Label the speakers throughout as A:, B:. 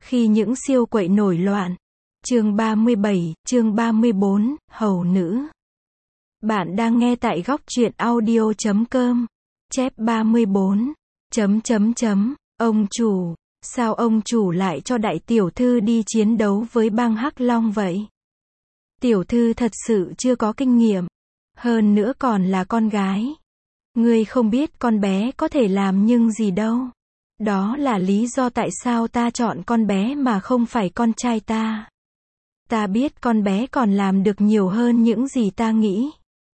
A: Khi những siêu quậy nổi loạn. Chương 37, chương 34, hầu nữ. Bạn đang nghe tại góc truyện audio.com. Chép 34. Ông chủ, sao ông chủ lại cho đại tiểu thư đi chiến đấu với bang Hắc Long vậy? Tiểu thư thật sự chưa có kinh nghiệm. Hơn nữa còn là con gái. Ngươi không biết con bé có thể làm nhưng gì đâu. Đó là lý do tại sao ta chọn con bé mà không phải con trai ta. Ta biết con bé còn làm được nhiều hơn những gì ta nghĩ.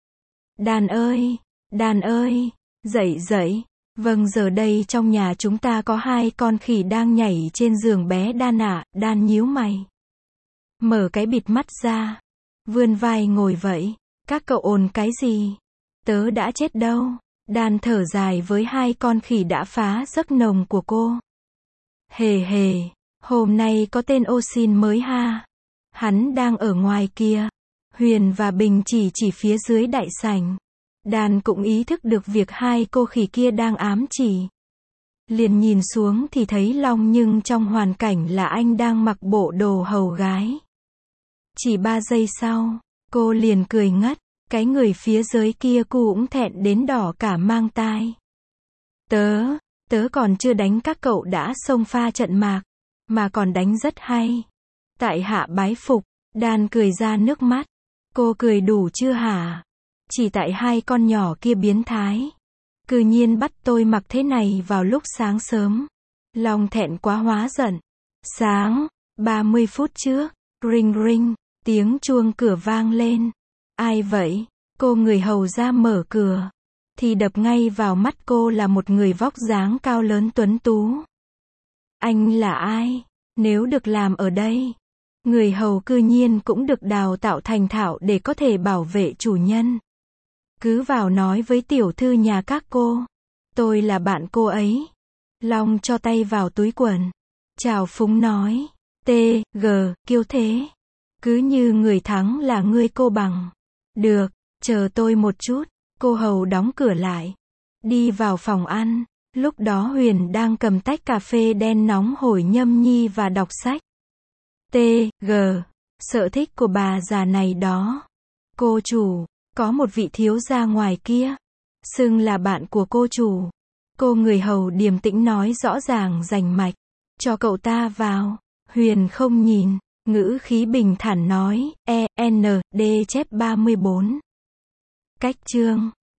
A: Đàn ơi, dậy dậy. Vâng, giờ đây trong nhà chúng ta có 2 con khỉ đang nhảy trên giường bé Đan ạ. Đan nhíu mày. Mở cái bịt mắt ra. Vươn vai ngồi vậy. Các cậu ồn cái gì? Tớ đã chết đâu. Đan thở dài với 2 con khỉ đã phá giấc nồng của cô. Hề hề, hôm nay có tên ô xin mới ha. Hắn đang ở ngoài kia. Huyền và Bình chỉ phía dưới đại sảnh. Đan cũng ý thức được việc 2 cô khỉ kia đang ám chỉ. Liền nhìn xuống thì thấy Long, nhưng trong hoàn cảnh là anh đang mặc bộ đồ hầu gái. Chỉ 3 giây sau, cô liền cười ngất. Cái người phía dưới kia cũng thẹn đến đỏ cả mang tai. Tớ còn chưa đánh các cậu đã xông pha trận mạc. Mà còn đánh rất hay. Tại hạ bái phục. Đan cười ra nước mắt. Cô cười đủ chưa hả? Chỉ tại 2 con nhỏ kia biến thái. Cư nhiên bắt tôi mặc thế này vào lúc sáng sớm. Long thẹn quá hóa giận. Sáng, 30 phút trước. Ring ring, tiếng chuông cửa vang lên. Ai vậy? Cô người hầu ra mở cửa. Thì đập ngay vào mắt cô là một người vóc dáng cao lớn tuấn tú. Anh là ai? Nếu được làm ở đây, người hầu cư nhiên cũng được đào tạo thành thạo để có thể bảo vệ chủ nhân. Cứ vào nói với tiểu thư nhà các cô. Tôi là bạn cô ấy. Long cho tay vào túi quần. Chào phúng nói. Kiêu thế. Cứ như người thắng là ngươi cô bằng. Được, chờ tôi một chút. Cô hầu đóng cửa lại. Đi vào phòng ăn. Lúc đó Huyền đang cầm tách cà phê đen nóng hổi nhâm nhi và đọc sách. Sở thích của bà già này đó. Cô chủ, có một vị thiếu gia ngoài kia. Xưng là bạn của cô chủ. Cô người hầu điềm tĩnh nói rõ ràng rành mạch. Cho cậu ta vào. Huyền không nhìn. Ngữ khí bình thản nói. Chép 34. Cách chương.